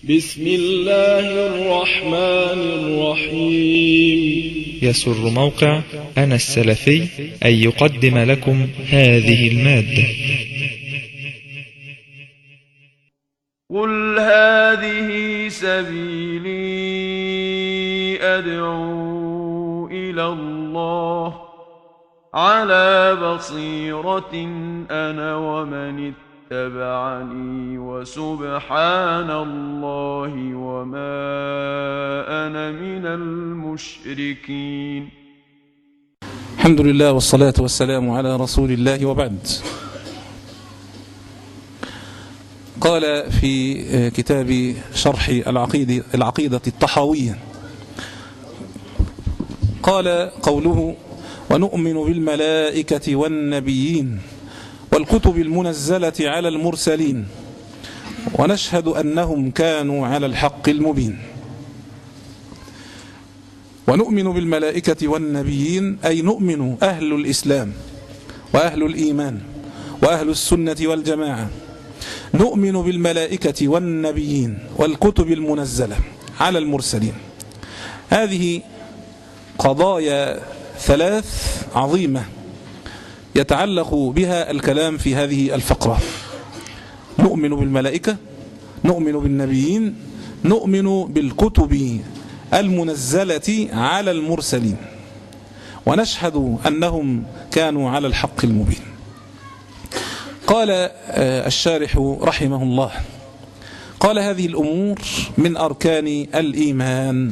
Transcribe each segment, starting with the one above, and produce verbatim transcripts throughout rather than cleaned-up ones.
بسم الله الرحمن الرحيم. يسر موقع أنا السلفي أن يقدم لكم هذه المادة. قل هذه سبيلي أدعو إلى الله على بصيرة أنا ومن اتبعني وسبحان الله وما أنا من المشركين. الحمد لله والصلاة والسلام على رسول الله وبعد. قال في كتاب شرح العقيدة, العقيدة الطحاوية، قال قوله: ونؤمن بالملائكة والنبيين والكتب المنزلة على المرسلين ونشهد أنهم كانوا على الحق المبين. ونؤمن بالملائكة والنبيين أي نؤمن أهل الإسلام وأهل الإيمان وأهل السنة والجماعة، نؤمن بالملائكة والنبيين والكتب المنزلة على المرسلين. هذه قضايا ثلاث عظيمة يتعلق بها الكلام في هذه الفقرة. نؤمن بالملائكة، نؤمن بالنبيين، نؤمن بالكتب المنزلة على المرسلين، ونشهد أنهم كانوا على الحق المبين. قال الشارح رحمه الله، قال: هذه الأمور من أركان الإيمان،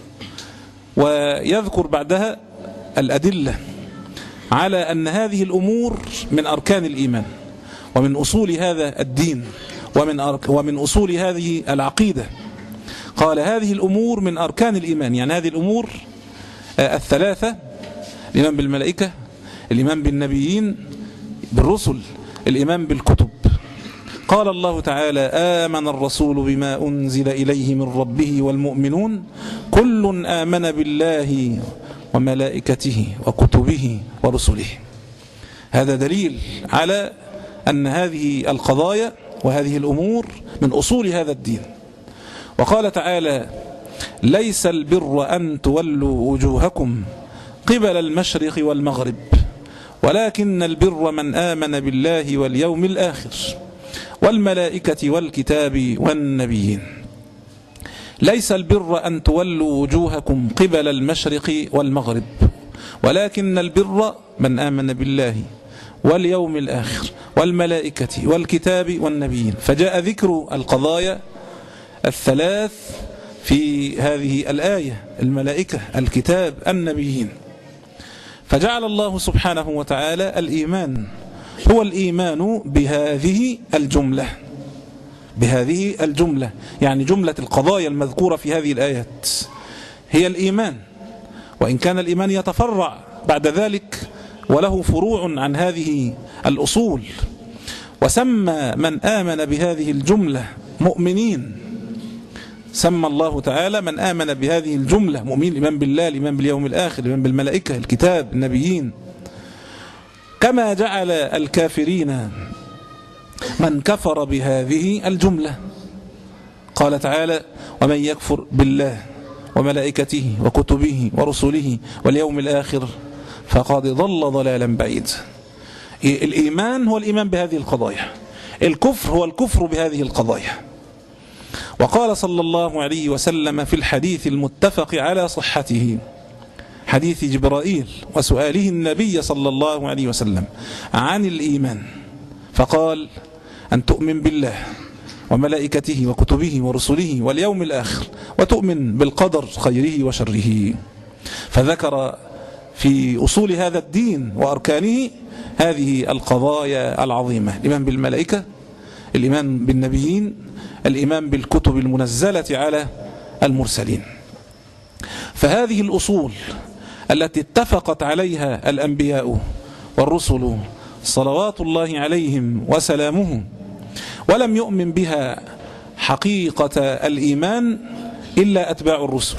ويذكر بعدها الأدلة على أن هذه الأمور من أركان الإيمان ومن أصول هذا الدين ومن, أرك ومن أصول هذه العقيدة. قال: هذه الأمور من أركان الإيمان، يعني هذه الأمور الثلاثة: الإيمان بالملائكة، الإيمان بالنبيين بالرسل، الإيمان بالكتب. قال الله تعالى: آمن الرسول بما أنزل إليه من ربه والمؤمنون كل آمن بالله وملائكته وكتبه ورسله. هذا دليل على أن هذه القضايا وهذه الأمور من أصول هذا الدين. وقال تعالى: ليس البر أن تولوا وجوهكم قبل المشرق والمغرب ولكن البر من آمن بالله واليوم الآخر والملائكة والكتاب والنبيين. ليس البر أن تولوا وجوهكم قبل المشرق والمغرب ولكن البر من آمن بالله واليوم الآخر والملائكة والكتاب والنبيين. فجاء ذكر القضايا الثلاث في هذه الآية: الملائكة، الكتاب، النبيين. فجعل الله سبحانه وتعالى الإيمان هو الإيمان بهذه الجملة، بهذه الجملة يعني جملة القضايا المذكورة في هذه الآيات هي الإيمان، وإن كان الإيمان يتفرع بعد ذلك وله فروع عن هذه الأصول. وسمى من آمن بهذه الجملة مؤمنين، سمى الله تعالى من آمن بهذه الجملة مؤمنين: الإيمان بالله، الإيمان باليوم الآخر، الإيمان بالملائكة، الكتاب، النبيين. كما جعل الكافرين من كفر بهذه الجملة. قال تعالى: ومن يكفر بالله وملائكته وكتبه ورسله واليوم الآخر فقد ضل ضلالا بعيدا. الإيمان هو الإيمان بهذه القضايا، الكفر هو الكفر بهذه القضايا. وقال صلى الله عليه وسلم في الحديث المتفق على صحته، حديث جبرائيل وسؤاله النبي صلى الله عليه وسلم عن الإيمان، فقال: أن تؤمن بالله وملائكته وكتبه ورسله واليوم الآخر وتؤمن بالقدر خيره وشره. فذكر في أصول هذا الدين وأركانه هذه القضايا العظيمة: الإيمان بالملائكة، الإيمان بالنبيين، الإيمان بالكتب المنزلة على المرسلين. فهذه الأصول التي اتفقت عليها الأنبياء والرسل صلوات الله عليهم وسلامه ولم يؤمن بها حقيقة الإيمان إلا أتباع الرسل.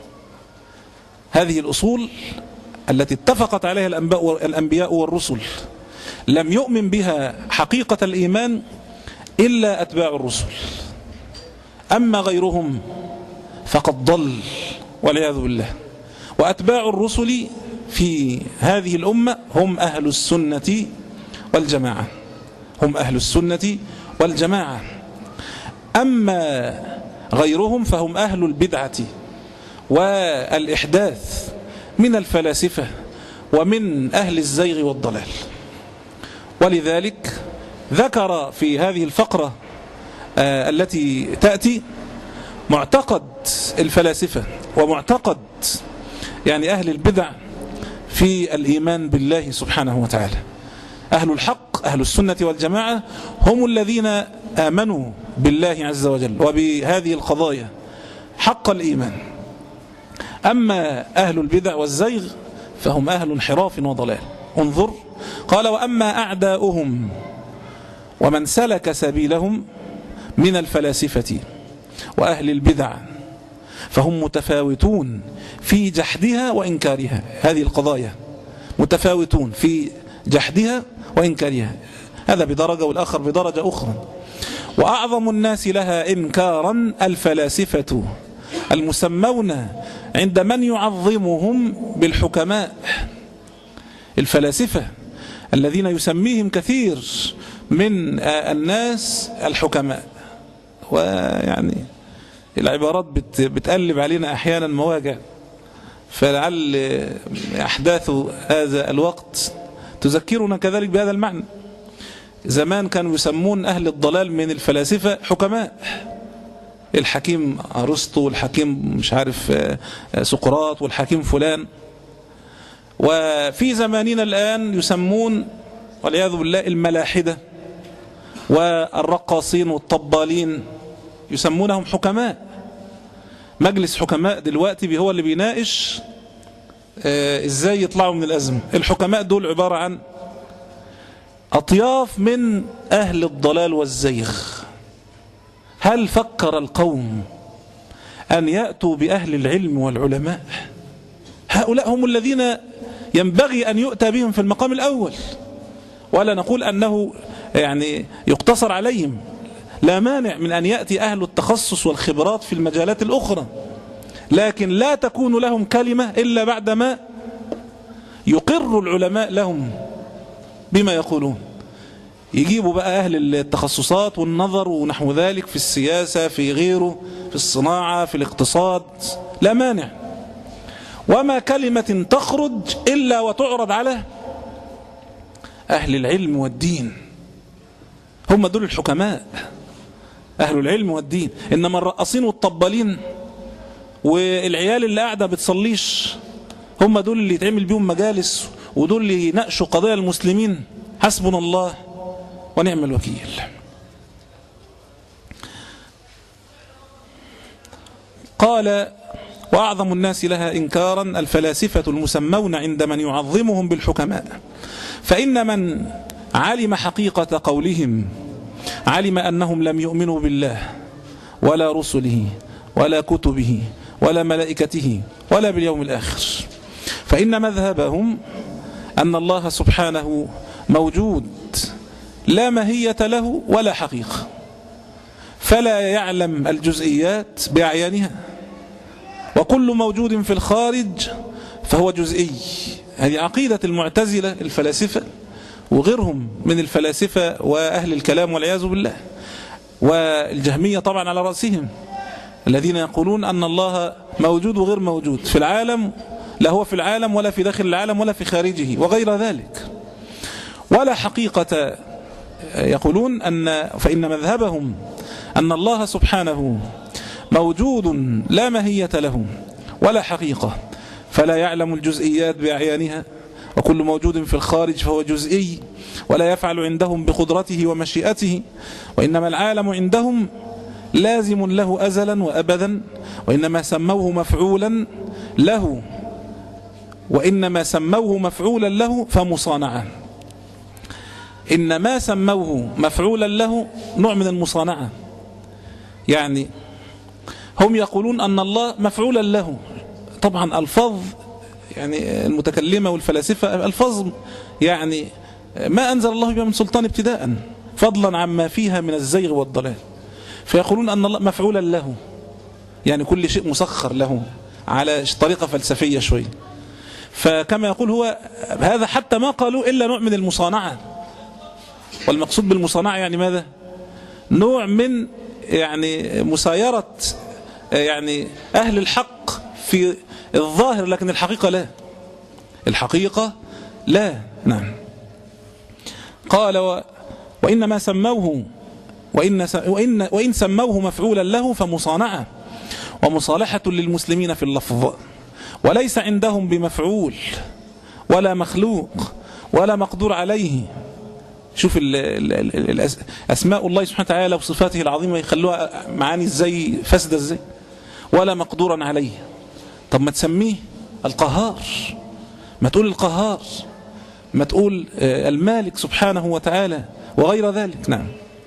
هذه الأصول التي اتفقت عليها الأنبياء والرسل لم يؤمن بها حقيقة الإيمان إلا أتباع الرسل. أما غيرهم فقد ضل والعياذ بالله. وأتباع الرسل في هذه الأمة هم أهل السنة والجماعة، هم أهل السنة والجماعة. أما غيرهم فهم أهل البدعة والإحداث من الفلاسفة ومن أهل الزيغ والضلال. ولذلك ذكر في هذه الفقرة آه التي تأتي معتقد الفلاسفة ومعتقد يعني أهل البدع في الإيمان بالله سبحانه وتعالى. أهل الحق أهل السنة والجماعة هم الذين آمنوا بالله عز وجل وبهذه القضايا حق الإيمان. أما أهل البدع والزيغ فهم أهل انحراف وضلال. انظر قال: وأما أعداؤهم ومن سلك سبيلهم من الفلاسفة وأهل البدع فهم متفاوتون في جحدها وإنكارها. هذه القضايا متفاوتون في جحدها وإنكارها، هذا بدرجة والآخر بدرجة أخرى. وأعظم الناس لها إنكارا الفلاسفة المسمون عند من يعظمهم بالحكماء. الفلاسفة الذين يسميهم كثير من الناس الحكماء، ويعني العبارات بتقلب علينا أحيانا مواجع، فلعل أحداث هذا الوقت تذكرنا كذلك بهذا المعنى. زمان كانوا يسمون أهل الضلال من الفلاسفة حكماء، الحكيم أرسطو والحكيم مش عارف سقراط والحكيم فلان. وفي زماننا الآن يسمون والعياذ بالله الملاحدة والرقاصين والطبالين يسمونهم حكماء. مجلس حكماء دلوقتي هو اللي بيناقش آه ازاي يطلعوا من الأزمة. الحكماء دول عبارة عن أطياف من أهل الضلال والزيغ. هل فكر القوم أن يأتوا بأهل العلم والعلماء؟ هؤلاء هم الذين ينبغي أن يؤتى بهم في المقام الأول، ولا نقول أنه يعني يقتصر عليهم، لا مانع من أن يأتي أهل التخصص والخبرات في المجالات الأخرى، لكن لا تكون لهم كلمة إلا بعدما يقر العلماء لهم بما يقولون. يجيبوا بقى أهل التخصصات والنظر ونحو ذلك في السياسة في غيره، في الصناعة في الاقتصاد، لا مانع. وما كلمة تخرج إلا وتعرض على أهل العلم والدين، هم دول الحكماء أهل العلم والدين. إنما الرقاصين والطبالين والعيال اللي قاعدة بتصليش هم دول اللي يتعمل بيهم مجالس، ودول اللي يناقشوا قضايا المسلمين. حسبنا الله ونعم الوكيل. قال: وأعظم الناس لها إنكارا الفلاسفة المسمون عند من يعظمهم بالحكماء، فإن من علم حقيقة قولهم علم أنهم لم يؤمنوا بالله ولا رسله ولا كتبه ولا ملائكته ولا باليوم الآخر، فإن مذهبهم أن الله سبحانه موجود لا ماهية له ولا حقيقة، فلا يعلم الجزئيات بأعيانها، وكل موجود في الخارج فهو جزئي. هذه عقيدة المعتزلة الفلاسفة وغيرهم من الفلاسفة وأهل الكلام والعياذ بالله، والجهمية طبعا على رأسهم، الذين يقولون أن الله موجود وغير موجود في العالم، لا هو في العالم ولا في داخل العالم ولا في خارجه وغير ذلك، ولا حقيقة. يقولون أن فإن مذهبهم أن الله سبحانه موجود لا ماهية له ولا حقيقة، فلا يعلم الجزئيات بأعيانها، وكل موجود في الخارج فهو جزئي ولا يفعل عندهم بقدرته ومشيئته، وإنما العالم عندهم لازم له أزلا وأبدا، وإنما سموه مفعولا له وإنما سموه مفعولا له فمصانعة. إنما سموه مفعولا له نوع من المصانعة، يعني هم يقولون أن الله مفعولا له. طبعا ألفاظ يعني المتكلمة والفلاسفة ألفاظ يعني ما أنزل الله بها من سلطان ابتداء، فضلا عما فيها من الزيغ والضلال. فيقولون أن الله مفعولا له، يعني كل شيء مسخر له على طريقة فلسفية شوي. فكما يقول هو هذا حتى ما قالوا إلا نوع من المصانعة، والمقصود بالمصانعة يعني ماذا؟ نوع من يعني مسايرة يعني أهل الحق في الظاهر، لكن الحقيقة لا، الحقيقة لا. نعم. قال و وإنما سموه وإن, وإن, وإن سموه مفعولا له فمصانعة ومصالحة للمسلمين في اللفظ، وليس عندهم بمفعول ولا مخلوق ولا مقدور عليه. شوف ال ال ال أسماء الله سبحانه وتعالى وصفاته العظيمة يخلوها معاني ازاي فاسدة ازاي، ولا مقدورا عليه. طب ما تسميه القهار، ما تقول القهار، ما تقول المالك سبحانه وتعالى وغير ذلك. نعم.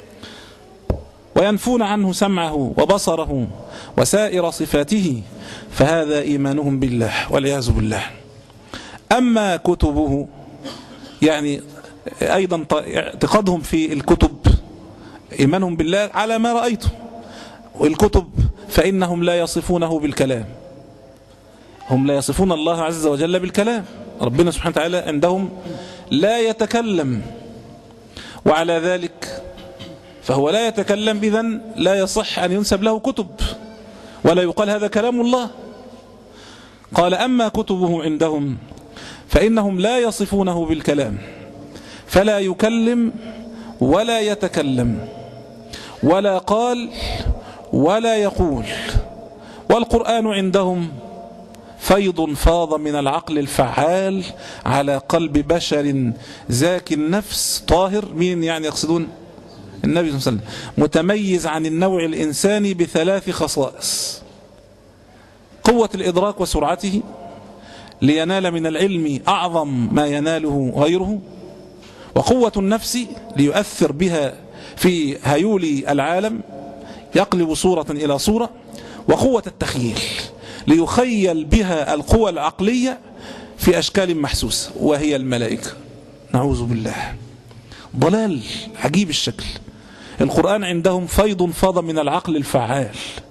وينفون عنه سمعه وبصره وسائر صفاته، فهذا إيمانهم بالله والعياذ بالله. أما كتبه يعني أيضا اعتقادهم في الكتب، إيمانهم بالله على ما رأيته. والكتب فإنهم لا يصفونه بالكلام، هم لا يصفون الله عز وجل بالكلام. ربنا سبحانه وتعالى عندهم لا يتكلم، وعلى ذلك فهو لا يتكلم، إذن لا يصح أن ينسب له كتب ولا يقال هذا كلام الله. قال أما كتبه عندهم فإنهم لا يصفونه بالكلام، فلا يكلم ولا يتكلم ولا قال ولا يقول. والقرآن عندهم فيض فاض من العقل الفعال على قلب بشر زاكي النفس طاهر. مين يعني يقصدون؟ النبي صلى الله عليه وسلم. متميز عن النوع الإنساني بثلاث خصائص: قوة الإدراك وسرعته لينال من العلم أعظم ما يناله غيره، وقوة النفس ليؤثر بها في هيول العالم يقلب صورة إلى صورة، وقوة التخيل ليخيل بها القوى العقلية في أشكال محسوسة وهي الملائكة. نعوذ بالله، ضلال عجيب الشكل. القرآن عندهم فيض فاض من العقل الفعال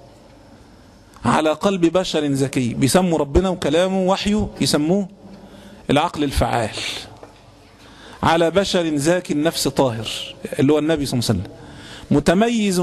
على قلب بشر ذكي، بيسموا ربنا وكلامه وحيه يسموه العقل الفعال على بشر زاكي النفس طاهر اللي هو النبي صلى الله عليه وسلم، متميز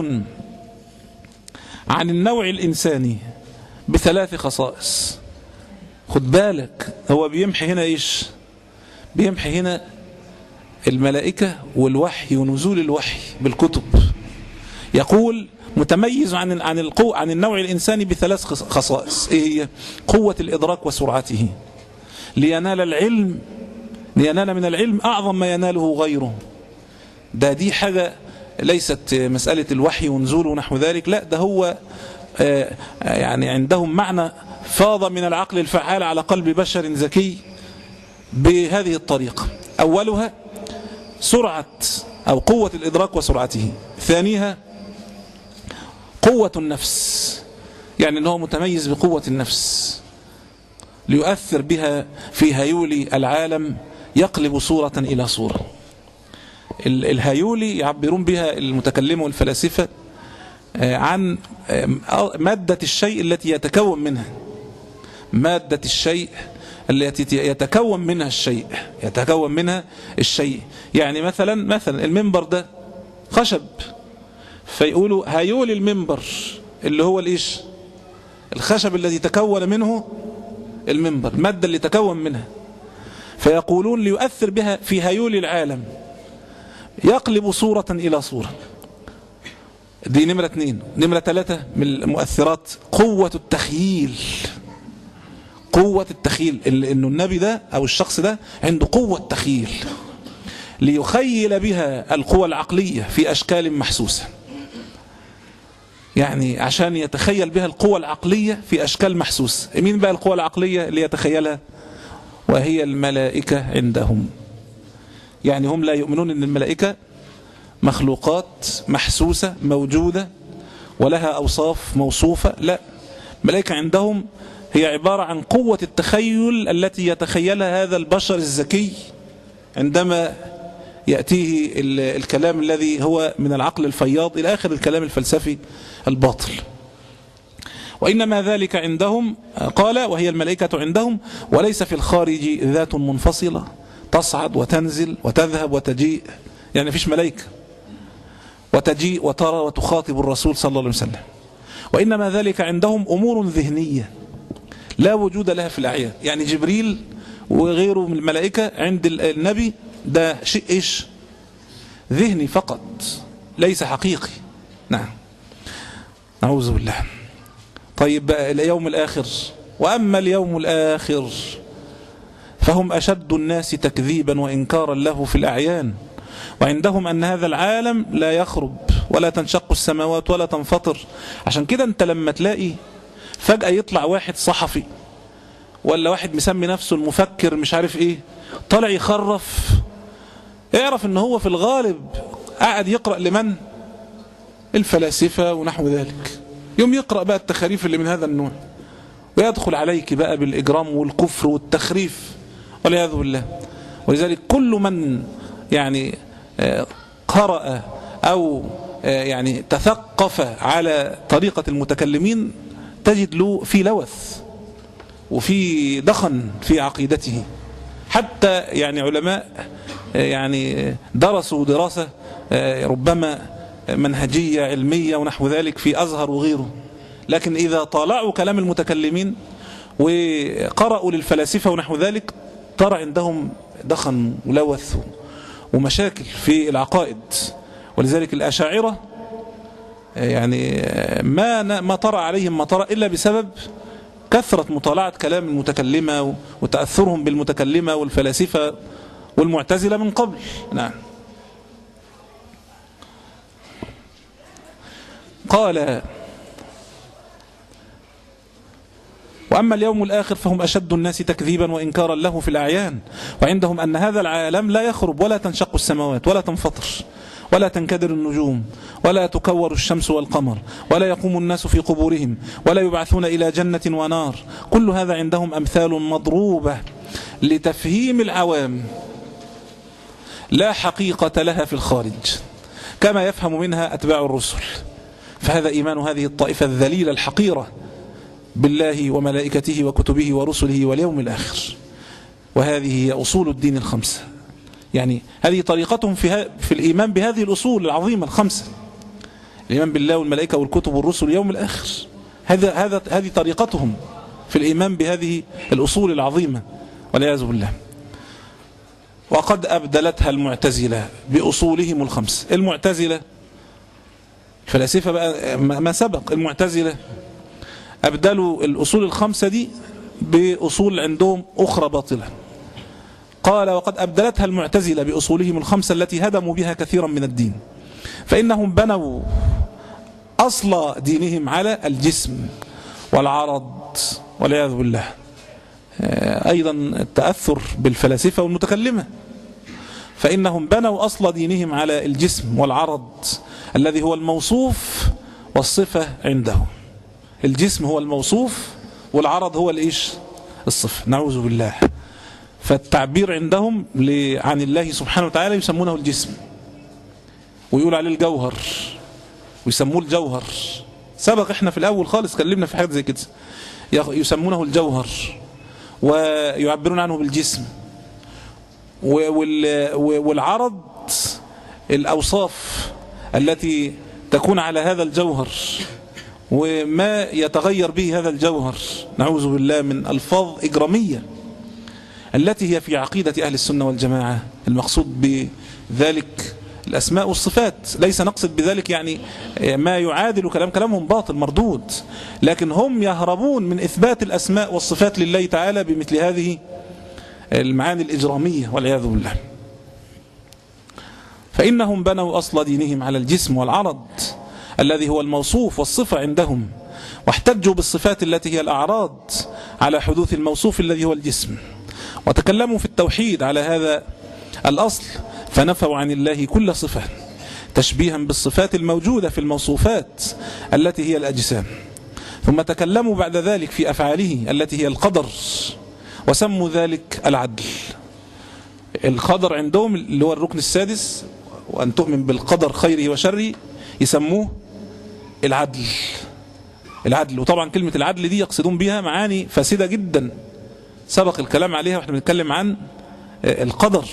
عن النوع الإنساني بثلاث خصائص. خد بالك، هو بيمحي هنا ايش؟ بيمحي هنا الملائكة والوحي ونزول الوحي بالكتب. يقول متميز عن عن القوة عن النوع الإنساني بثلاث خصائص. ايه هي؟ قوة الإدراك وسرعته لينال العلم لينال من العلم أعظم ما يناله غيره. ده دي حاجة ليست مسألة الوحي ونزوله ونحو ذلك، لا، ده هو يعني عندهم معنى فاض من العقل الفعال على قلب بشر ذكي بهذه الطريقة. أولها سرعة أو قوة الإدراك وسرعته. ثانيها قوة النفس، يعني أنه متميز بقوة النفس ليؤثر بها في هيول العالم يقلب صورة إلى صورة. الهيولي يعبرون بها المتكلمون والفلاسفة عن مادة الشيء التي يتكون منها، مادة الشيء التي يتكون منها الشيء يتكون منها الشيء يعني مثلا مثلا المنبر ده خشب، فيقولوا هيول المنبر اللي هو الايش؟ الخشب الذي تكون منه المنبر، المادة اللي تكون منها. فيقولون ليؤثر بها في هيول العالم يقلب صورة إلى صورة. دي نمرة اثنين. نمرة ثلاثة من المؤثرات قوة التخييل. قوة التخييل، إنه النبي ده أو الشخص ده عنده قوة تخييل ليخيل بها القوى العقلية في أشكال محسوسة، يعني عشان يتخيل بها القوى العقلية في أشكال محسوسة. مين بقى القوى العقلية اللي يتخيلها؟ وهي الملائكة عندهم. يعني هم لا يؤمنون أن الملائكة مخلوقات محسوسة موجودة ولها أوصاف موصوفة، لا، الملائكة عندهم هي عبارة عن قوة التخيل التي يتخيلها هذا البشر الذكي عندما يأتيه الكلام الذي هو من العقل الفياض إلى آخر الكلام الفلسفي الباطل. وإنما ذلك عندهم، قال وهي الملائكة عندهم وليس في الخارج ذات منفصلة تصعد وتنزل وتذهب وتجيء، يعني فيش ملائكة وتجيء وترى وتخاطب الرسول صلى الله عليه وسلم، وإنما ذلك عندهم أمور ذهنية لا وجود لها في الأعيان. يعني جبريل وغيره من الملائكة عند النبي ده شيء إيش؟ ذهني فقط ليس حقيقي. نعم، نعوذ بالله. طيب بقى اليوم الآخر، وأما اليوم الآخر فهم أشد الناس تكذيبا وإنكارا له في الأعيان، وعندهم أن هذا العالم لا يخرب ولا تنشق السماوات ولا تنفطر. عشان كده أنت لما تلاقي فجأة يطلع واحد صحفي ولا واحد مسمي نفسه المفكر مش عارف ايه طالع يخرف، اعرف ان هو في الغالب قاعد يقرأ لمن؟ الفلاسفة ونحو ذلك. يوم يقرأ بقى التخاريف اللي من هذا النوع ويدخل عليك بقى بالإجرام والكفر والتخريف والعياذ بالله. ولذلك كل من يعني قرأ أو يعني تثقف على طريقة المتكلمين تجد له في لوث وفي دخن في عقيدته. حتى يعني علماء يعني درسوا دراسة ربما منهجية علمية ونحو ذلك في أزهر وغيره، لكن إذا طالعوا كلام المتكلمين وقرأوا للفلاسفة ونحو ذلك ترى عندهم دخن ولوث ومشاكل في العقائد. ولذلك الأشاعرة يعني ما ما طرأ عليهم ما طرأ إلا بسبب كثرة مطالعة كلام المتكلمة وتأثرهم بالمتكلمة والفلاسفة والمعتزلة من قبل. نعم. قال وأما اليوم الآخر فهم أشد الناس تكذيبا وإنكارا له في الأعيان، وعندهم أن هذا العالم لا يخرب ولا تنشق السماوات ولا تنفطر ولا تنكدر النجوم ولا تكور الشمس والقمر ولا يقوم الناس في قبورهم ولا يبعثون إلى جنة ونار. كل هذا عندهم أمثال مضروبة لتفهيم العوام لا حقيقة لها في الخارج كما يفهم منها أتباع الرسل. فهذا إيمان هذه الطائفة الذليلة الحقيرة بالله وملائكته وكتبه ورسله واليوم الآخر. وهذه هي أصول الدين الخمسة، يعني هذه طريقتهم في, في الإيمان بهذه الأصول العظيمة الخمسة، الإيمان بالله والملائكة والكتب والرسل واليوم الآخر. هذا هذا هذه طريقتهم في الإيمان بهذه الأصول العظيمة والعياذ بالله. وقد أبدلتها المعتزلة بأصولهم الخمس. المعتزلة الفلاسفة بقى ما سبق، المعتزلة أبدلوا الأصول الخمسة دي بأصول عندهم أخرى باطلة. قال وقد أبدلتها المعتزلة بأصولهم الخمسة التي هدموا بها كثيرا من الدين، فإنهم بنوا أصل دينهم على الجسم والعرض والعياذ بالله. أيضا التأثر بالفلاسفة والمتكلمة، فإنهم بنوا أصل دينهم على الجسم والعرض الذي هو الموصوف والصفة عندهم. الجسم هو الموصوف والعرض هو الإيش؟ الصفة. نعوذ بالله. فالتعبير عندهم عن الله سبحانه وتعالى يسمونه الجسم، ويقول عليه الجوهر ويسموه الجوهر. سبق احنا في الأول خالص كلمنا في حاجة زي كده، يسمونه الجوهر ويعبرون عنه بالجسم. والعرض الأوصاف التي تكون على هذا الجوهر وما يتغير به هذا الجوهر، نعوذ بالله من ألفاظ إجرامية التي هي في عقيدة أهل السنة والجماعة. المقصود بذلك الأسماء والصفات، ليس نقصد بذلك يعني ما يعادل كلام كلامهم باطل مردود، لكن هم يهربون من إثبات الأسماء والصفات لله تعالى بمثل هذه المعاني الإجرامية والعياذ بالله. فإنهم بنوا أصل دينهم على الجسم والعرض الذي هو الموصوف والصفة عندهم، واحتجوا بالصفات التي هي الأعراض على حدوث الموصوف الذي هو الجسم، وتكلموا في التوحيد على هذا الأصل، فنفوا عن الله كل صفة تشبيها بالصفات الموجودة في الموصوفات التي هي الأجسام. ثم تكلموا بعد ذلك في أفعاله التي هي القدر، وسموا ذلك العدل. القدر عندهم اللي هو الركن السادس، وأن تؤمن بالقدر خيره وشره، يسموه العدل. العدل، وطبعا كلمة العدل دي يقصدون بها معاني فاسدة جدا سبق الكلام عليها واحنا بنتكلم عن القدر،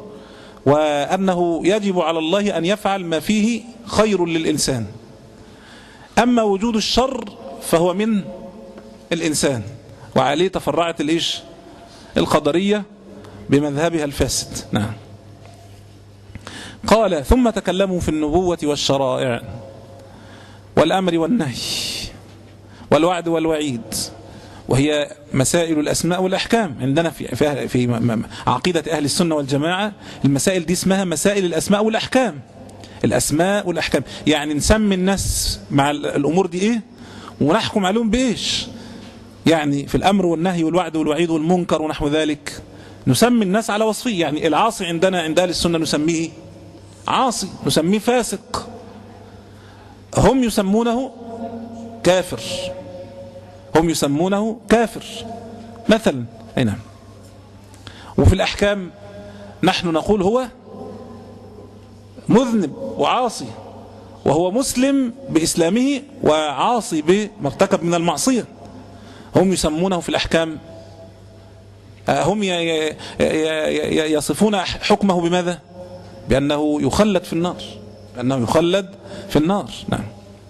وأنه يجب على الله أن يفعل ما فيه خير للإنسان، أما وجود الشر فهو من الإنسان، وعليه تفرعت الإيش القدرية بمذهبها الفاسد. نعم. قال ثم تكلموا في النبوة والشرائع والأمر والنهي والوعد والوعيد، وهي مسائل الأسماء والأحكام. عندنا في, في, في عقيدة أهل السنة والجماعة المسائل دي اسمها مسائل الأسماء والأحكام. الأسماء والأحكام يعني نسمي الناس مع الأمور دي إيه ونحكم عليهم بإيش، يعني في الأمر والنهي والوعد والوعيد والمنكر ونحو ذلك نسمي الناس على وصفه. يعني العاصي عندنا عند أهل السنة نسميه عاصي، نسميه فاسق، هم يسمونه كافر، هم يسمونه كافر مثلا. أي نعم. وفي الأحكام نحن نقول هو مذنب وعاصي، وهو مسلم بإسلامه وعاصي بما ارتكب من المعصية. هم يسمونه في الأحكام، هم يصفون حكمه بماذا؟ بأنه يخلد في النار، بأنه يخلد في النار. نعم.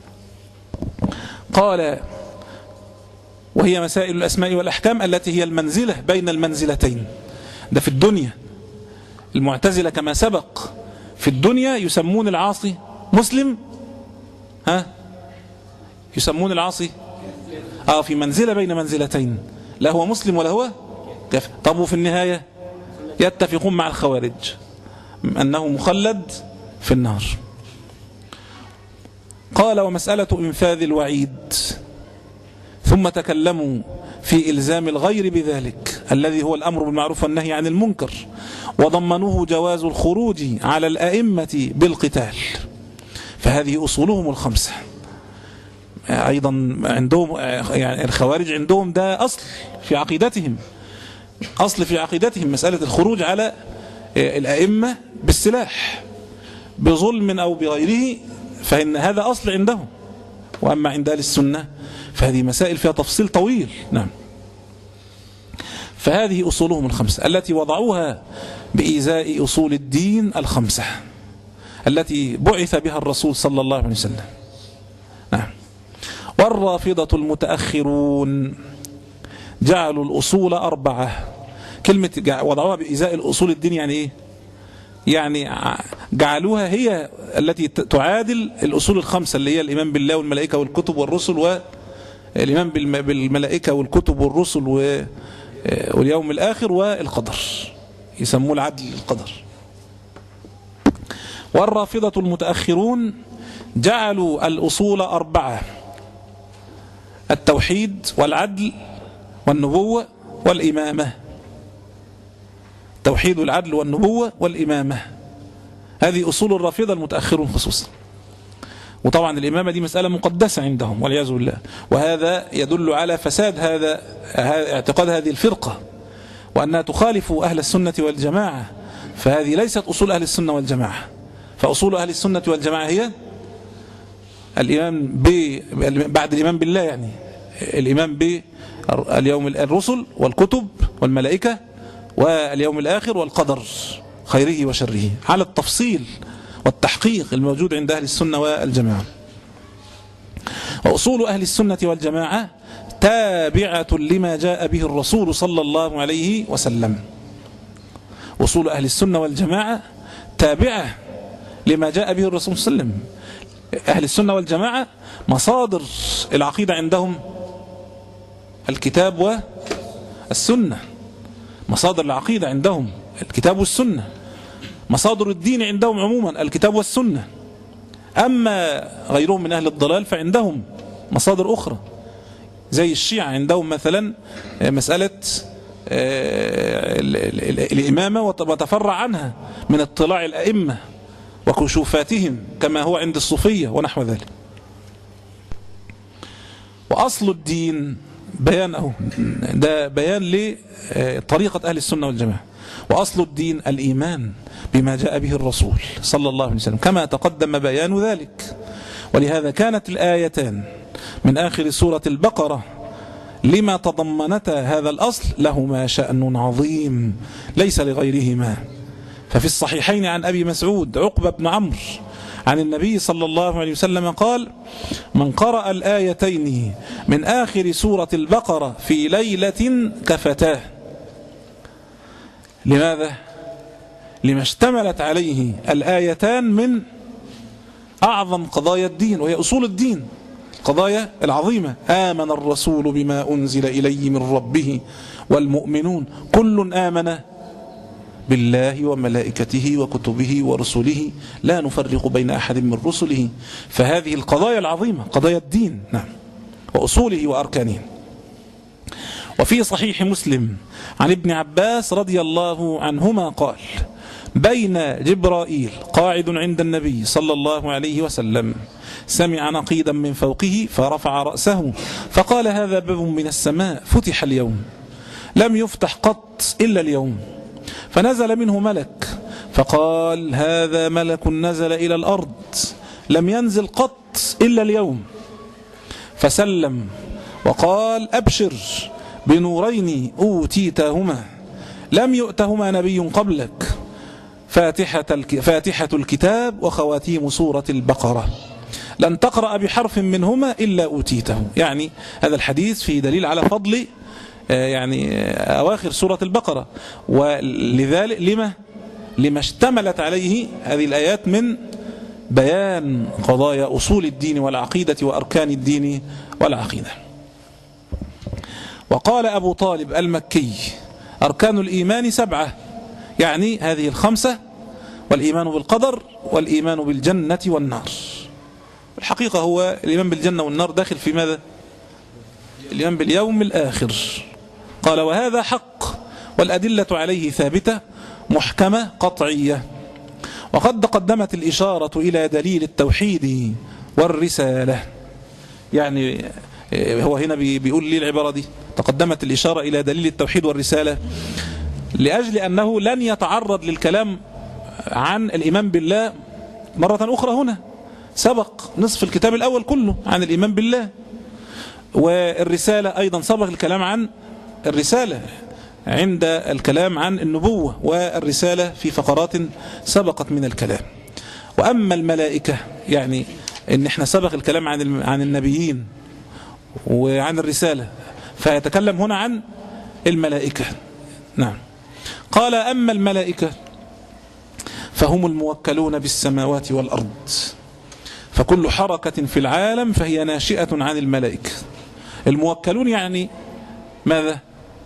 قال وهي مسائل الأسماء والأحكام التي هي المنزلة بين المنزلتين. ده في الدنيا. المعتزلة كما سبق في الدنيا يسمون العاصي مسلم، ها يسمون العاصي آه في منزلة بين منزلتين، لا هو مسلم ولا هو كافر. طب وفي النهاية يتفقون مع الخوارج أنه مخلد في النار. قال ومسألة إنفاذ الوعيد، ثم تكلموا في إلزام الغير بذلك الذي هو الأمر بالمعروف والنهي عن المنكر، وضمنوه جواز الخروج على الأئمة بالقتال. فهذه أصولهم الخمسة. أيضا عندهم يعني الخوارج عندهم ده أصل في عقيدتهم، أصل في عقيدتهم مسألة الخروج على الأئمة بالسلاح بظلم أو بغيره، فإن هذا أصل عندهم. وأما عند أهل السنة فهذه مسائل فيها تفصيل طويل. نعم. فهذه أصولهم الخمسة التي وضعوها بإزاء أصول الدين الخمسة التي بعث بها الرسول صلى الله عليه وسلم. نعم. والرافضة المتأخرون جعلوا الأصول أربعة. كلمة وضعوها بإزاء الأصول الدين يعني إيه؟ يعني جعلوها هي التي تعادل الأصول الخمسة اللي هي الإيمان بالله والملائكة والكتب والرسل، والإيمان بالملائكة والكتب والرسل واليوم الآخر والقدر، يسموه العدل القدر. والرافضة المتأخرون جعلوا الأصول أربعة: التوحيد والعدل والنبوة والإمامة. التوحيد والعدل والنبوة والإمامة، هذه أصول الرافضة المتأخرون خصوصا. وطبعا الإمامة دي مسألة مقدسة عندهم والعياذ بالله، وهذا يدل على فساد هذا اعتقاد هذه الفرقة، وأنها تخالف أهل السنة والجماعة. فهذه ليست أصول أهل السنة والجماعة. فأصول أهل السنة والجماعة هي الإيمان ب... بعد الإيمان بالله، يعني الإيمان باليوم الرسل والكتب والملائكة واليوم الآخر والقدر خيره وشره على التفصيل والتحقيق الموجود عند أهل السنة والجماعة. وأصول أهل السنة والجماعة تابعة لما جاء به الرسول صلى الله عليه وسلم. أصول أهل السنة والجماعة تابعة لما جاء به الرسول صلى الله عليه وسلم. أهل السنة والجماعة مصادر العقيدة عندهم الكتاب والسنة، مصادر العقيدة عندهم الكتاب والسنة، مصادر الدين عندهم عموما الكتاب والسنة. أما غيرهم من أهل الضلال فعندهم مصادر أخرى، زي الشيعة عندهم مثلا مسألة الإمامة وتفرع عنها من اطلاع الأئمة وكشوفاتهم كما هو عند الصوفية ونحو ذلك. وأصل الدين بيان أهو، ده بيان لطريقة أهل السنة والجماعة. وأصل الدين الإيمان بما جاء به الرسول صلى الله عليه وسلم كما تقدم بيان ذلك. ولهذا كانت الآيتان من آخر سورة البقرة لما تضمنتا هذا الأصل لهما شأن عظيم ليس لغيرهما. ففي الصحيحين عن أبي مسعود عقبة بن عمرو عن النبي صلى الله عليه وسلم قال: من قرأ الآيتين من آخر سورة البقرة في ليلة كفتاه. لماذا؟ لما اشتملت عليه الآيتان من أعظم قضايا الدين، وهي أصول الدين، القضايا العظيمة. آمن الرسول بما أنزل إليه من ربه والمؤمنون كل آمن بالله وملائكته وكتبه ورسله لا نفرق بين أحد من رسله. فهذه القضايا العظيمة قضايا الدين، نعم، وأصوله وأركانه. وفي صحيح مسلم عن ابن عباس رضي الله عنهما قال: بين جبرائيل قاعد عند النبي صلى الله عليه وسلم سمع نقيدا من فوقه فرفع رأسه فقال: هذا باب من السماء فتح اليوم لم يفتح قط إلا اليوم. فنزل منه ملك فقال: هذا ملك نزل إلى الأرض لم ينزل قط إلا اليوم. فسلم وقال: أبشر بنورين أوتيتهما لم يؤتهما نبي قبلك، فاتحة, الك... فاتحة الكتاب وخواتيم سورة البقرة، لن تقرأ بحرف منهما إلا أوتيته. يعني هذا الحديث فيه دليل على فضل يعني أواخر سورة البقرة، ولذلك لما لما اشتملت عليه هذه الآيات من بيان قضايا أصول الدين والعقيدة وأركان الدين والعقيدة. وقال أبو طالب المكي: أركان الإيمان سبعة، يعني هذه الخمسة: والإيمان بالقدر والإيمان بالجنة والنار. الحقيقة هو الإيمان بالجنة والنار داخل في ماذا؟ الإيمان باليوم الآخر. قال: وهذا حق والأدلة عليه ثابتة محكمة قطعية. وقد قدمت الإشارة إلى دليل التوحيد والرسالة. يعني هو هنا بيقول لي العبارة دي: تقدمت الإشارة إلى دليل التوحيد والرسالة، لأجل أنه لن يتعرض للكلام عن الإيمان بالله مرة أخرى. هنا سبق نصف الكتاب الأول كله عن الإيمان بالله، والرسالة أيضا سبق الكلام عن الرسالة عند الكلام عن النبوة، والرسالة في فقرات سبقت من الكلام. وأما الملائكة، يعني إن احنا سبق الكلام عن عن النبيين وعن الرسالة، فيتكلم هنا عن الملائكة. نعم. قال: أما الملائكة فهم الموكلون بالسماوات والأرض، فكل حركة في العالم فهي ناشئة عن الملائكة. الموكلون يعني ماذا؟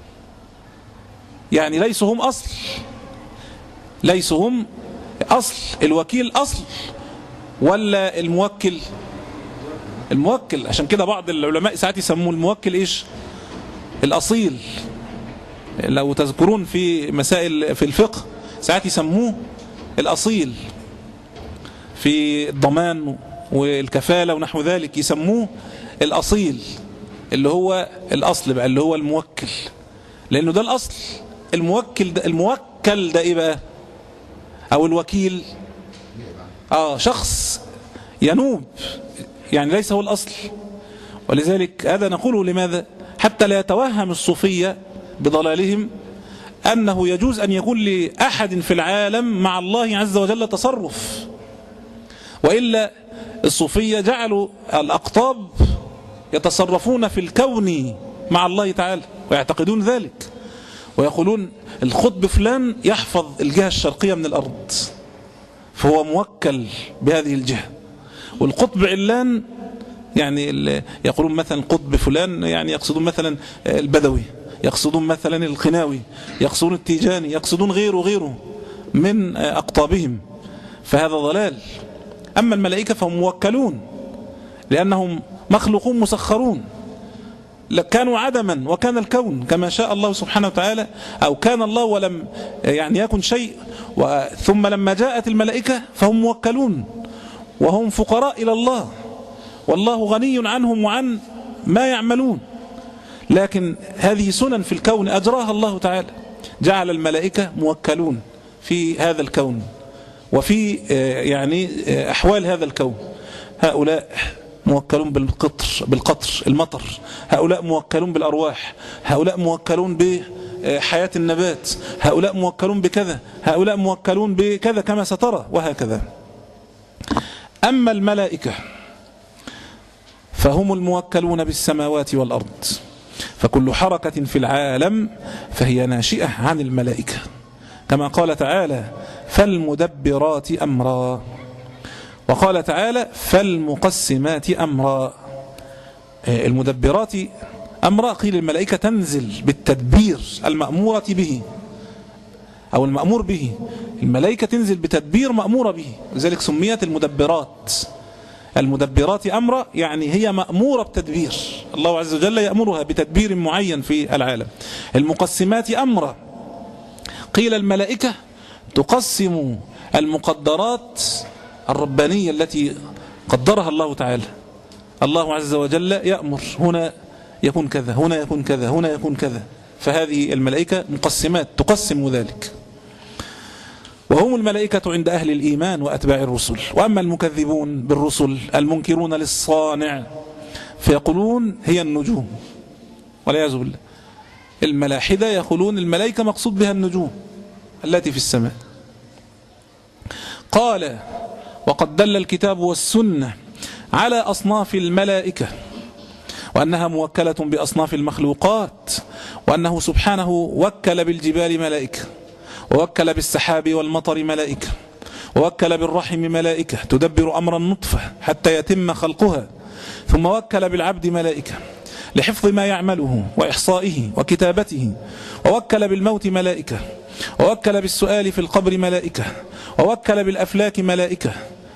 يعني ليسوا هم أصل، ليسوا هم أصل. الوكيل أصل ولا الموكل؟ الموكل. عشان كده بعض العلماء ساعات يسموه الموكل إيش؟ الأصيل. لو تذكرون في مسائل في الفقه ساعات يسموه الأصيل، في الضمان والكفالة ونحو ذلك يسموه الأصيل، اللي هو الأصل بقى، اللي هو الموكل، لأنه ده الأصل. الموكل ده، الموكل ده إيه بقى؟ أو الوكيل آه شخص ينوب، يعني ليس هو الأصل. ولذلك هذا نقوله لماذا؟ حتى لا يتوهم الصوفية بضلالهم أنه يجوز أن يكون لأحد في العالم مع الله عز وجل تصرف. وإلا الصوفية جعلوا الأقطاب يتصرفون في الكون مع الله تعالى ويعتقدون ذلك، ويقولون القطب فلان يحفظ الجهة الشرقية من الأرض فهو موكل بهذه الجهة، والقطب علان يعني يقولون مثلا قطب فلان، يعني يقصدون مثلا البدوي، يقصدون مثلا القناوي، يقصدون التيجاني، يقصدون غيره غيره من أقطابهم، فهذا ضلال. أما الملائكة فهم موكلون لأنهم مخلوقون مسخرون، كانوا عدما وكان الكون كما شاء الله سبحانه وتعالى، أو كان الله ولم يعني يكن شيء، ثم لما جاءت الملائكة فهم موكلون وهم فقراء إلى الله، والله غني عنهم وعن ما يعملون. لكن هذه سنن في الكون أجراها الله تعالى، جعل الملائكة موكلون في هذا الكون وفي يعني أحوال هذا الكون. هؤلاء موكلون بالقطر بالقطر المطر، هؤلاء موكلون بالأرواح، هؤلاء موكلون بحياة النبات، هؤلاء موكلون بكذا، هؤلاء موكلون بكذا كما سترى، وهكذا. أما الملائكة فهم الموكلون بالسماوات والأرض، فكل حركة في العالم فهي ناشئة عن الملائكة، كما قال تعالى فالمدبرات أمرا، وقال تعالى فالمقسمات أمرا. المدبرات أمرا قيل الملائكة تنزل بالتدبير المأمورة به أو المأمور به، الملائكة تنزل بتدبير مأمورة به، لذلك سميت المدبرات. المدبرات أمرا يعني هي مأمورة بتدبير، الله عز وجل يأمرها بتدبير معين في العالم. المقسمات أمرا قيل الملائكة تقسم المقدرات الربانية التي قدرها الله تعالى. الله عز وجل يأمر هنا يكون كذا، هنا يكون كذا، هنا يكون كذا، فهذه الملائكة مقسمات تقسم ذلك. وهم الملائكة عند أهل الإيمان وأتباع الرسل. وأما المكذبون بالرسل المنكرون للصانع فيقولون هي النجوم، والعياذ بالله. الملاحدة يقولون الملائكة مقصود بها النجوم التي في السماء. قال وقد دل الكتاب والسنة على أصناف الملائكة، وأنها موكلة بأصناف المخلوقات، وأنه سبحانه وكل بالجبال ملائكة، ووكل بالسحاب والمطر ملائكة، ووكل بالرحم ملائكة تدبر أمر النطفة حتى يتم خلقها، ثم وكل بالعبد ملائكة لحفظ ما يعمله وإحصائه وكتابته، ووكل بالموت ملائكة، ووكل بالسؤال في القبر ملائكة، ووكل بالأفلاك ملائكة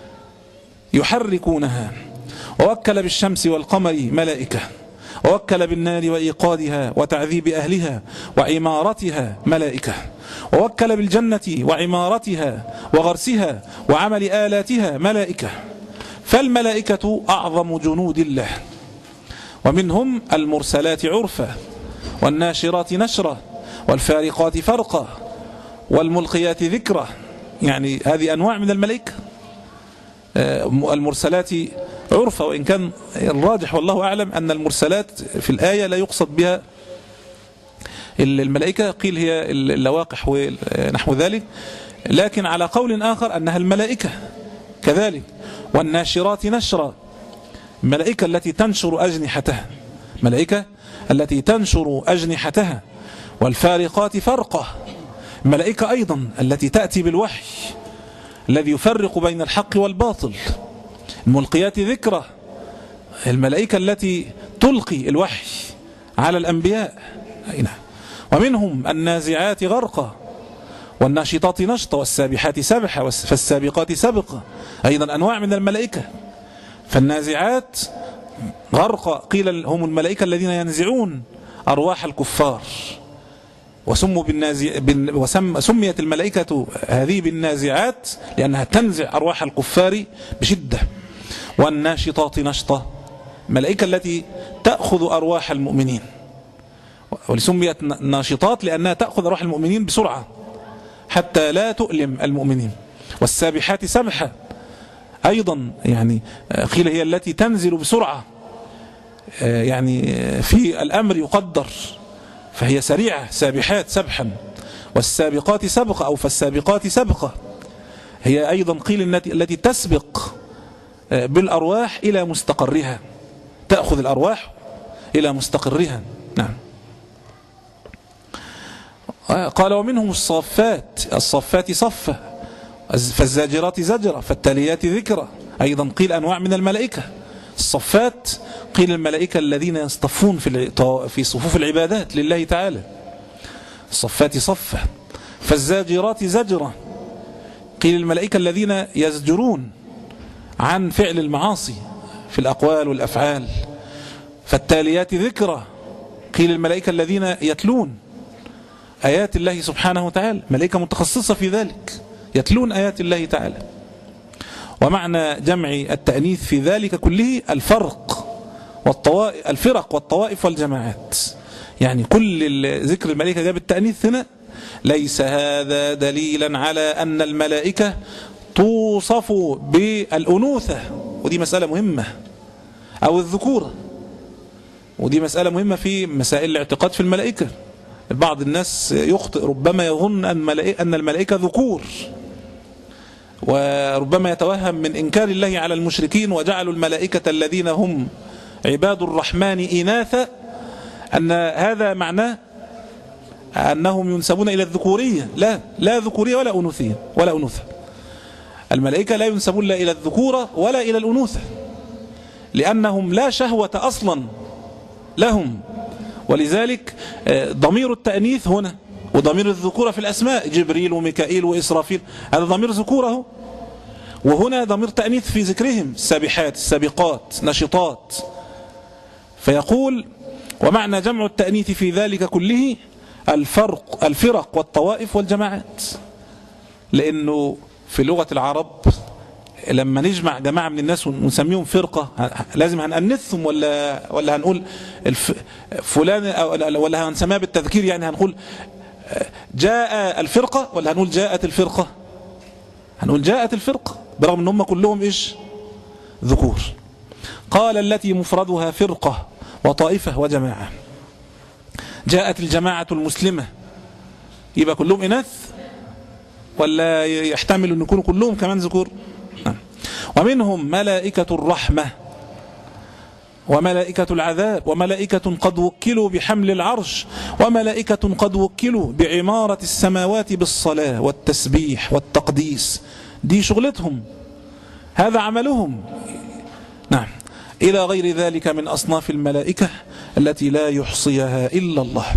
يحركونها، ووكل بالشمس والقمر ملائكة، ووكل بالنار وإيقادها وتعذيب أهلها وعمارتها ملائكة، ووكل بالجنة وعمارتها وغرسها وعمل آلاتها ملائكة. فالملائكة أعظم جنود الله، ومنهم المرسلات عرفا، والناشرات نشرا، والفارقات فرقا، والملقيات ذكرا. يعني هذه أنواع من الملائكة. المرسلات عرفا، وإن كان الراجح والله أعلم أن المرسلات في الآية لا يقصد بها الملائكة، قيل هي اللواقح ونحو ذلك، لكن على قول آخر أنها الملائكة كذلك. والناشرات نشرا، الملائكة التي تنشر أجنحتها، ملائكة التي تنشر أجنحتها. والفارقات فرقة، الملائكة أيضا التي تأتي بالوحي الذي يفرق بين الحق والباطل. الملقيات ذكرى، الملائكة التي تلقي الوحي على الأنبياء. ومنهم النازعات غرقا، والناشطات نشطا، والسابحات سبحا، فالسابقات سبقا، أيضا أنواع من الملائكة. فالنازعات غرقا قيل هم الملائكة الذين ينزعون أرواح الكفار، وسموا بالنازع وسم سميت الملائكة هذه بالنازعات لأنها تنزع أرواح الكفار بشدة. والناشطات نشطة، الملائكة التي تأخذ أرواح المؤمنين، ولسميت ناشطات لأنها تأخذ أرواح المؤمنين بسرعة حتى لا تؤلم المؤمنين. والسابحات سبحة أيضا، يعني قيل هي التي تنزل بسرعة، يعني في الأمر يقدر فهي سريعة، سابحات سبحا. والسابقات سبقة أو فالسابقات سبقة، هي أيضا قيل التي تسبق بالأرواح إلى مستقرها، تأخذ الأرواح إلى مستقرها. نعم. قال ومنهم الصافات، الصافات صفة، فالزاجرات زجرة، فالتاليات ذكرى، أيضا قيل أنواع من الملائكة. الصفات قيل الملائكة الذين يصطفون في في صفوف العبادات لله تعالى، الصفات صفة. فالزاجرات زجرة قيل الملائكة الذين يزجرون عن فعل المعاصي في الأقوال والأفعال. فالتاليات ذكرى قيل الملائكة الذين يتلون آيات الله سبحانه وتعالى، ملائكة متخصصة في ذلك، يتلون آيات الله تعالى. ومعنى جمع التأنيث في ذلك كله الفرق والطوائف، الفرق والطوائف والجماعات. يعني كل ذكر الملائكة جاب التأنيث هنا، ليس هذا دليلا على أن الملائكة توصف بالأنوثة، ودي مسألة مهمة، أو الذكورة، ودي مسألة مهمة في مسائل الاعتقاد في الملائكة. بعض الناس يخطئ، ربما يظن أن الملائكة ذكور، وربما يتوهم من إنكار الله على المشركين وجعلوا الملائكة الذين هم عباد الرحمن إناثا أن هذا معناه أنهم ينسبون إلى الذكورية. لا، لا ذكورية ولا أنوثية ولا أنوثة. الملائكة لا ينسبون لا إلى الذكورة ولا إلى الأنوثة، لأنهم لا شهوة أصلا لهم، ولذلك ضمير التأنيث هنا وضمير الذكورة في الأسماء، جبريل وميكائيل وإسرافيل، هذا ضمير ذكورة، وهنا ضمير تأنيث في ذكرهم، السابحات السابقات نشطات. فيقول ومعنى جمع التأنيث في ذلك كله الفرق الفرق والطوائف والجماعات، لأنه في لغة العرب لما نجمع جماعة من الناس ونسميهم فرقة لازم هنأنثهم ولا ولا هنقول فلان ولا هنسميها بالتذكير، يعني هنقول جاء الفرقة ولا هنقول جاءت الفرقة؟ هنقول جاءت الفرقة برغم ان هم كلهم ايش؟ ذكور. قال التي مفردها فرقة وطائفة وجماعة. جاءت الجماعة المسلمة، يبقى كلهم إناث ولا يحتمل أن يكونوا كلهم كمان ذكور؟ ومنهم ملائكة الرحمة وملائكة العذاب وملائكة قد وكلوا بحمل العرش وملائكة قد وكلوا بعمارة السماوات بالصلاة والتسبيح والتقديس. دي شغلتهم، هذا عملهم. نعم، إلى غير ذلك من أصناف الملائكة التي لا يحصيها إلا الله.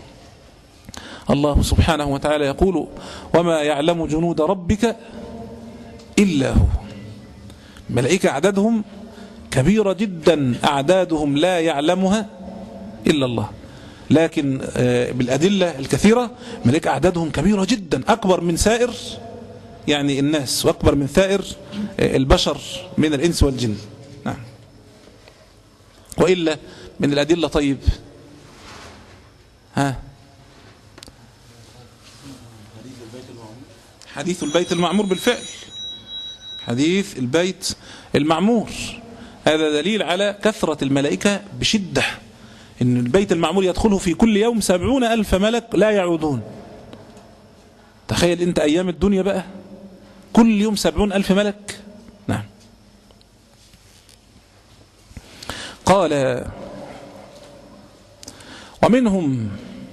الله سبحانه وتعالى يقول وما يعلم جنود ربك إلا هو. ملائكة عددهم كبيرة جدا، أعدادهم لا يعلمها إلا الله، لكن بالأدلة الكثيرة ملائكة أعدادهم كبيرة جدا، أكبر من سائر يعني الناس وأكبر من سائر البشر من الإنس والجن. نعم. وإلا من الأدلة طيب ها حديث البيت المعمور بالفعل، حديث البيت المعمور هذا دليل على كثرة الملائكة بشدة، إن البيت المعمور يدخله في كل يوم سبعون ألف ملك لا يعودون. تخيل أنت أيام الدنيا بقى كل يوم سبعون ألف ملك. نعم. قال ومنهم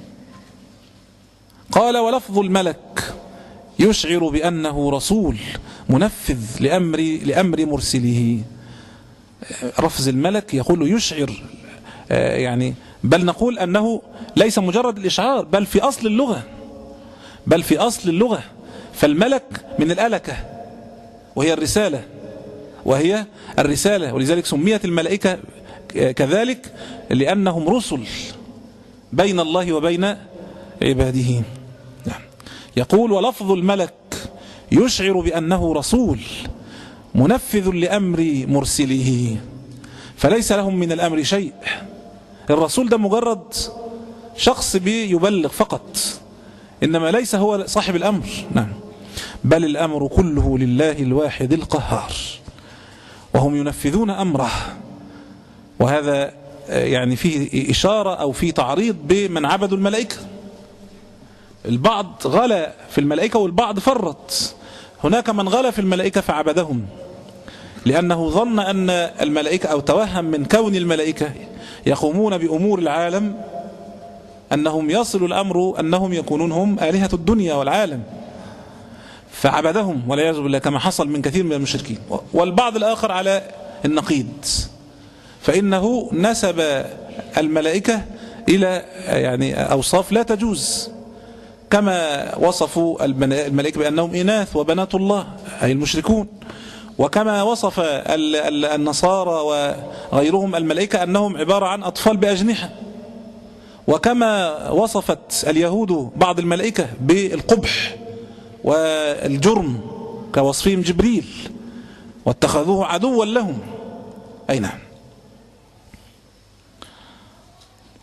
قال ولفظ الملك يشعر بأنه رسول منفذ لأمر, لأمر مرسله. رفظ الملك يقول يشعر، يعني بل نقول أنه ليس مجرد الإشعار بل في أصل اللغة، بل في أصل اللغة. فالملك من الألكة وهي الرسالة، وهي الرسالة، ولذلك سميت الملائكة كذلك لأنهم رسل بين الله وبين عباده. يقول ولفظ الملك يشعر بأنه رسول منفذ لأمر مرسله، فليس لهم من الأمر شيء. الرسول ده مجرد شخص بيبلغ فقط، إنما ليس هو صاحب الأمر. نعم. بل الأمر كله لله الواحد القهار، وهم ينفذون أمره. وهذا يعني فيه إشارة أو فيه تعريض بمن عبدوا الملائكة. البعض غلا في الملائكة والبعض فرط. هناك من غلا في الملائكة فعبدهم لأنه ظن أن الملائكة أو توهم من كون الملائكة يقومون بأمور العالم أنهم يصل الأمر أنهم يكونون هم آلهة الدنيا والعالم، فعبدهم والعياذ بالله كما حصل من كثير من المشركين. والبعض الآخر على النقيض، فإنه نسب الملائكة إلى يعني أوصاف لا تجوز، كما وصفوا الملائكة بأنهم إناث وبنات الله أي المشركون، وكما وصف النصارى وغيرهم الملائكة أنهم عبارة عن أطفال بأجنحة، وكما وصفت اليهود بعض الملائكة بالقبح والجرم كوصفهم جبريل واتخذوه عدوا لهم. أي نعم.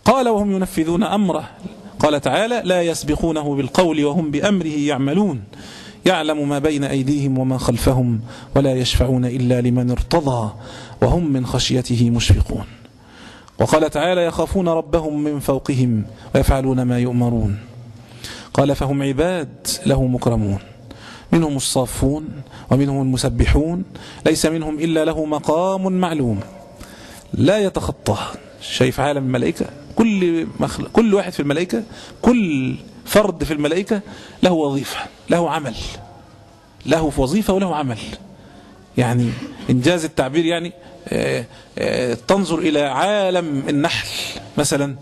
قال وهم ينفذون أمره. قال تعالى لا يسبقونه بالقول وهم بأمره يعملون يعلم ما بين أيديهم وما خلفهم ولا يشفعون إلا لمن ارتضى وهم من خشيته مشفقون. وقال تعالى يخافون ربهم من فوقهم ويفعلون ما يؤمرون. قال فهم عباد له مكرمون منهم الصافون ومنهم المسبحون ليس منهم إلا له مقام معلوم لا يتخطاه. شايف عالم الملائكة كل, مخلق كل واحد في الملائكة كل فرد في الملائكة له وظيفة له عمل له وظيفة وله عمل. يعني إنجاز التعبير يعني آآ آآ تنظر إلى عالم النحل مثلا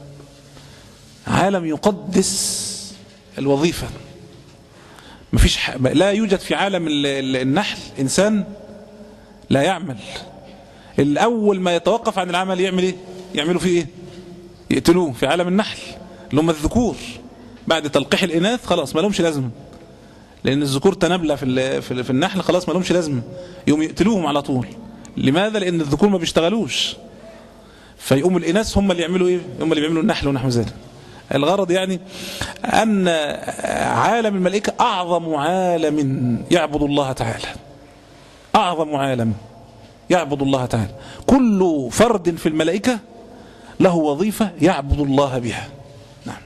عالم يقدس الوظيفة. مفيش ح... لا يوجد في عالم النحل إنسان لا يعمل. الأول ما يتوقف عن العمل يعمل إيه؟ يعملوا فيه إيه؟ يقتلوه في عالم النحل اللي هم الذكور. بعد تلقيح الإناث خلاص ما لهمش لازمة لأن الذكور تنبلة في في النحل خلاص ما لهمش لازمة يوم يقتلوهم على طول. لماذا؟ لأن الذكور ما بيشتغلوش فيقوموا الإناث هم اللي يعملوا إيه؟ هم اللي بيعملوا النحل ونحو ذلك. الغرض يعني أن عالم الملائكة أعظم عالم يعبد الله تعالى أعظم عالم يعبد الله تعالى. كل فرد في الملائكة له وظيفة يعبد الله بها. نعم.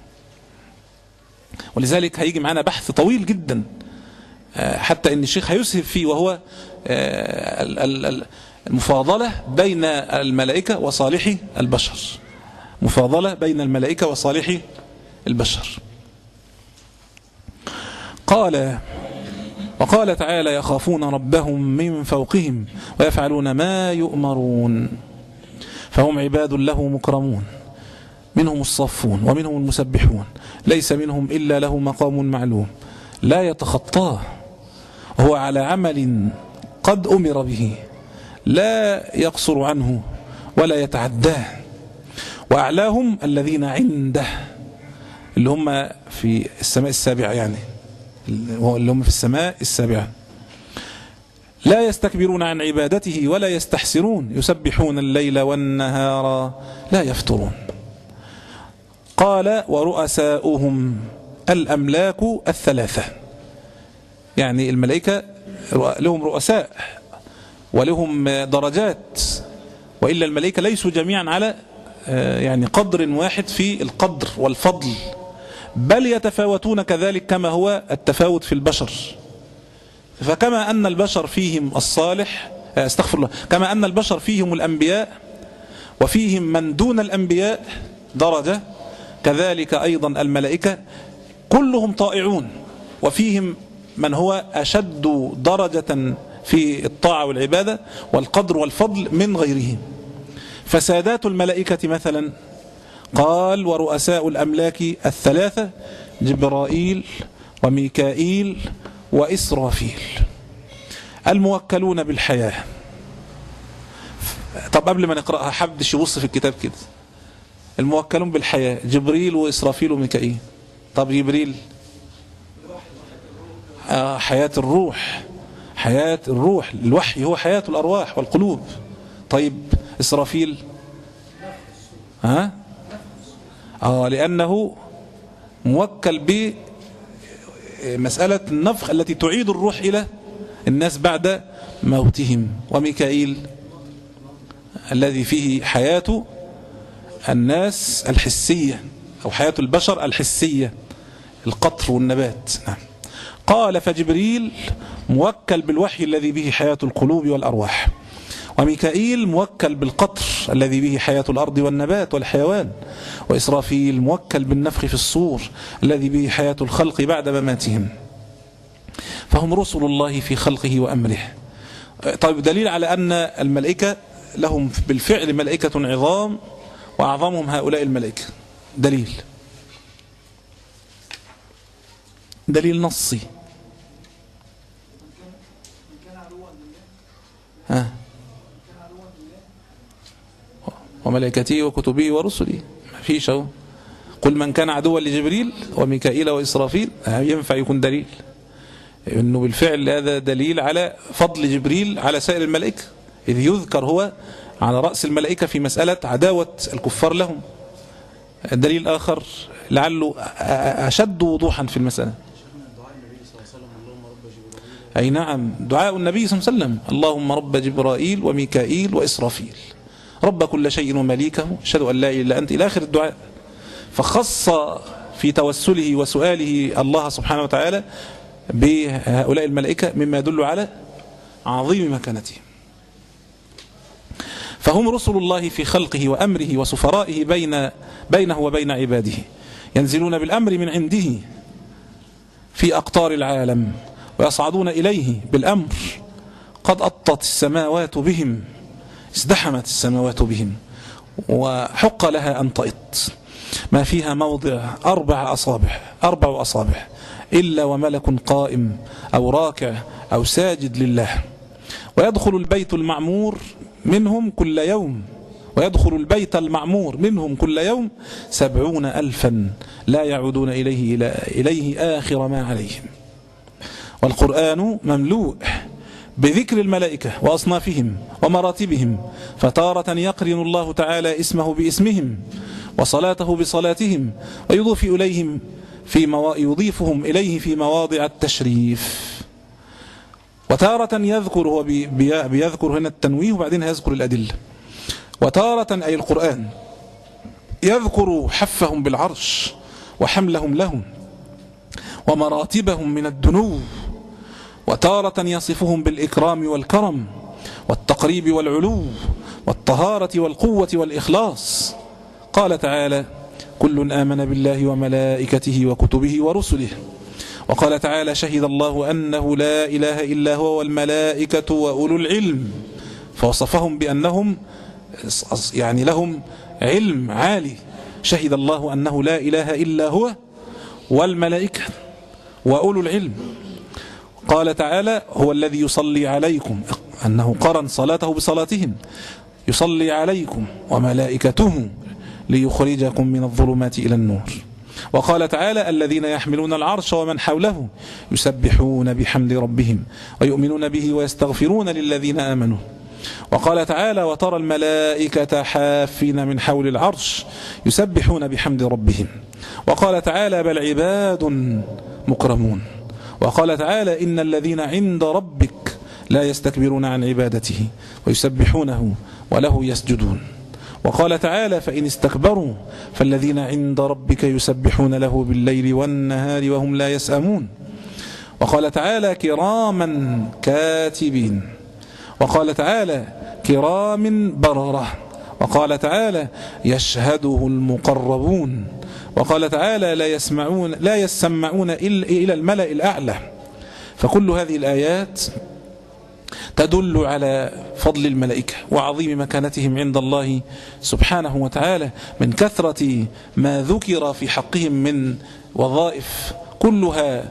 ولذلك هيجي معنا بحث طويل جدا حتى ان الشيخ هيسهب فيه وهو المفاضلة بين الملائكة وصالح البشر. مفاضلة بين الملائكة وصالح البشر. قال وقال تعالى يخافون ربهم من فوقهم ويفعلون ما يؤمرون فهم عباد له مكرمون منهم الصافون ومنهم المسبحون ليس منهم إلا له مقام معلوم لا يتخطاه وهو على عمل قد أمر به لا يقصر عنه ولا يتعداه. وأعلاهم الذين عنده اللي هم في السماء السابعة يعني اللي هم في السماء السابعة لا يستكبرون عن عبادته ولا يستحسرون يسبحون الليل والنهار لا يفترون. قال ورؤساؤهم الأملاك الثلاثة يعني الملائكة لهم رؤساء ولهم درجات وإلا الملائكة ليسوا جميعا على يعني قدر واحد في القدر والفضل بل يتفاوتون كذلك كما هو التفاوت في البشر. فكما أن البشر فيهم الصالح استغفر الله كما أن البشر فيهم الأنبياء وفيهم من دون الأنبياء درجة كذلك أيضا الملائكة كلهم طائعون وفيهم من هو أشد درجة في الطاعة والعبادة والقدر والفضل من غيرهم. فسادات الملائكة مثلا قال ورؤساء الأملاك الثلاثة جبرائيل وميكائيل وإسرافيل الموكلون بالحياة. طب قبل ما نقرأها حدش يبص في الكتاب كده الموكلون بالحياة جبريل وإسرافيل وميكائيل. طب جبريل آه حياة الروح حياة الروح الوحي هو حياة الأرواح والقلوب. طيب إسرافيل ها آه لأنه موكل بمسألة النفخ التي تعيد الروح إلى الناس بعد موتهم. وميكائيل الذي فيه حياة الناس الحسية أو حياة البشر الحسية القطر والنبات. نعم. قال فجبريل موكل بالوحي الذي به حياة القلوب والأرواح وميكائيل موكل بالقطر الذي به حياة الأرض والنبات والحيوان وإسرافيل موكل بالنفخ في الصور الذي به حياة الخلق بعد مماتهم. فهم رسل الله في خلقه وأمره. طيب دليل على أن الملائكة لهم بالفعل ملائكة عظام وأعظمهم هؤلاء الملائكة دليل دليل نصي ها وملائكته وكتبه ورسله ما فيش اهو. قل من كان عدوا لجبريل وميكائيل وإسرافيل ينفع يكون دليل انه بالفعل هذا دليل على فضل جبريل على سائر الملائكة إذ يذكر هو على رأس الملائكة في مسألة عداوة الكفار لهم الدليل الآخر لعله أشد وضوحا في المسألة. أي نعم، دعاء النبي صلى الله عليه وسلم: اللهم رب جبرائيل وميكائيل وإسرافيل رب كل شيء ومليكه أشهد أن لا إله إلا أنت إلى آخر الدعاء. فخص في توسله وسؤاله الله سبحانه وتعالى بهؤلاء الملائكة مما يدل على عظيم مكانتهم. فهم رسل الله في خلقه وأمره وسفرائه بين بينه وبين عباده، ينزلون بالأمر من عنده في أقطار العالم ويصعدون إليه بالأمر. قد أطت السماوات بهم، ازدحمت السماوات بهم وحق لها أن تئط، ما فيها موضع أربع أصابع أربع أصابع إلا وملك قائم أو راكع أو ساجد لله. ويدخل البيت المعمور منهم كل يوم ويدخل البيت المعمور منهم كل يوم سبعون ألفا لا يعودون إليه, إليه آخر ما عليهم. والقرآن مملوء بذكر الملائكة وأصنافهم ومراتبهم، فتارة يقرن الله تعالى اسمه باسمهم وصلاته بصلاتهم ويضيف إليهم في موا... يضيفهم إليه في مواضع التشريف. وتارة يذكر هو بي... بيذكر هنا التنويه وبعدين يذكر الأدلة. وتارة أي القرآن يذكر حفهم بالعرش وحملهم لهم ومراتبهم من الدنو، وتارة يصفهم بالإكرام والكرم والتقريب والعلو والطهارة والقوة والإخلاص. قال تعالى: كل آمن بالله وملائكته وكتبه ورسله. وقال تعالى: شهد الله أنه لا إله إلا هو والملائكة وأولو العلم، فوصفهم بأنهم يعني لهم علم عالي. شهد الله أنه لا إله إلا هو والملائكة وأولو العلم. قال تعالى: هو الذي يصلي عليكم، أنه قرن صلاته بصلاتهم، يصلي عليكم وملائكته ليخرجكم من الظلمات إلى النور. وقال تعالى: الذين يحملون العرش ومن حوله يسبحون بحمد ربهم ويؤمنون به ويستغفرون للذين آمنوا. وقال تعالى: وترى الملائكة حافين من حول العرش يسبحون بحمد ربهم. وقال تعالى: بل عباد مكرمون. وقال تعالى: إن الذين عند ربك لا يستكبرون عن عبادته ويسبحونه وله يسجدون. وقال تعالى: فإن استكبروا فالذين عند ربك يسبحون له بالليل والنهار وهم لا يسأمون. وقال تعالى: كراما كاتبين. وقال تعالى: كرام بررة. وقال تعالى: يشهده المقربون. وقال تعالى: لا يسمعون لا يسمعون إلى الملأ الأعلى. فكل هذه الآيات تدل على فضل الملائكة وعظيم مكانتهم عند الله سبحانه وتعالى، من كثرة ما ذكر في حقهم من وظائف كلها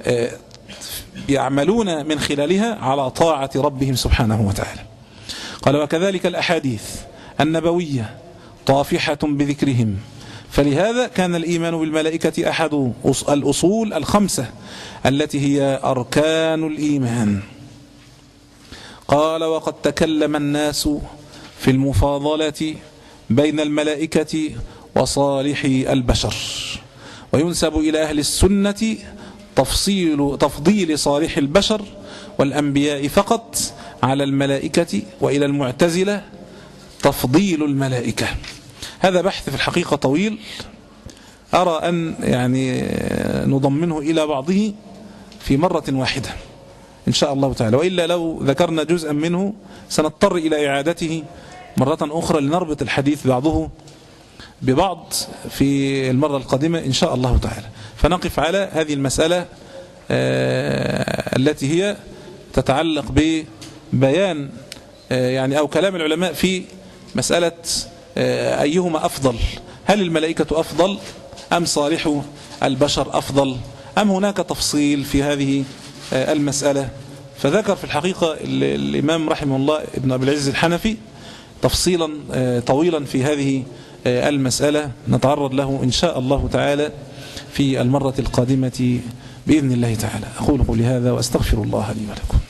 يعملون من خلالها على طاعة ربهم سبحانه وتعالى. قال: وكذلك الأحاديث النبوية طافحة بذكرهم، فلهذا كان الإيمان بالملائكة أحد الأصول الخمسة التي هي أركان الإيمان. قال: وقد تكلم الناس في المفاضلة بين الملائكة وصالح البشر، وينسب إلى أهل السنة تفصيل تفضيل صالح البشر والأنبياء فقط على الملائكة، وإلى المعتزلة تفضيل الملائكة. هذا بحث في الحقيقة طويل، أرى أن يعني نضمنه إلى بعضه في مرة واحدة إن شاء الله تعالى، وإلا لو ذكرنا جزءا منه سنضطر إلى إعادته مرة أخرى لنربط الحديث بعضه ببعض في المرة القادمة إن شاء الله تعالى. فنقف على هذه المسألة التي هي تتعلق ببيان يعني أو كلام العلماء في مسألة أيهما أفضل، هل الملائكة أفضل أم صالح البشر أفضل، أم هناك تفصيل في هذه المسألة. فذكر في الحقيقة الإمام رحمه الله ابن أبي العز الحنفي تفصيلا طويلا في هذه المسألة، نتعرض له إن شاء الله تعالى في المرة القادمة بإذن الله تعالى. أقول قولي هذا وأستغفر الله لي ولكم.